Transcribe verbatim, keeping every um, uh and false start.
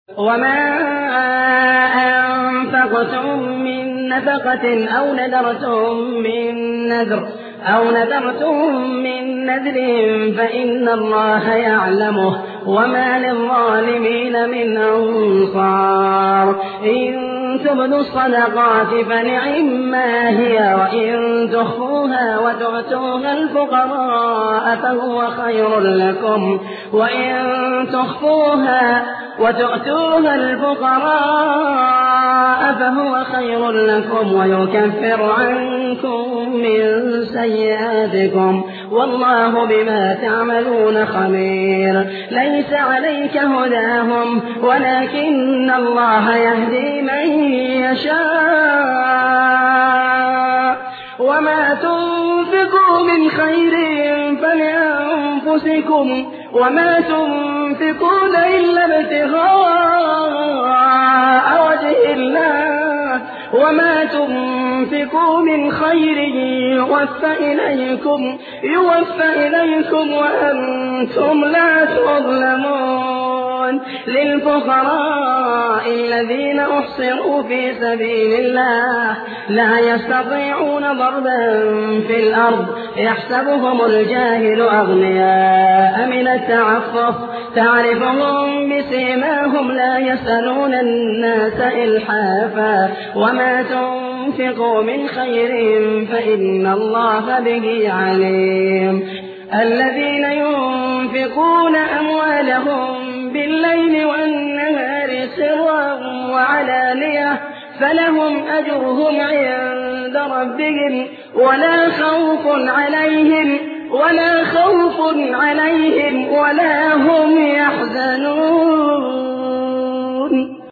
وما أنفقتم من نفقة أو نذرتم من نذر أو نذرتم من نذر فإن الله يعلمه وما للظالمين من أنصار. إن تبدوا الصدقات فنعما هي وإن تخفوها وتؤتوها الفقراء فهو خير لكم وإن تخفوها وتؤتوها الفقراء فهو خير لكم ويكفر عنكم من سيئاتكم والله بما تعملون خبير. ليس عليك هداهم ولكن الله يهدي من يشاء وما تنفقوا من خير فلأنفسكم وما تنفقون إلا ابتغاء وجه الله وما تنفقوا من خير يوفى إليكم يوفى إليكم وأنتم لا تظلمون. للفقراء الذين أحصروا في سبيل الله لا يستطيعون ضربا في الأرض يحسبهم الجاهل أغنياء من التعفف تعرفهم بسيماهم لا يسألون الناس إلحافا وما تنفقوا من خير فإن الله به عليم. الذين ينفقون أموالهم بالليل والنهار سرا وعلانية فلهم أجرهم عند ربهم ولا خوف عليهم ولا خوف عليهم ولا هم يحزنون.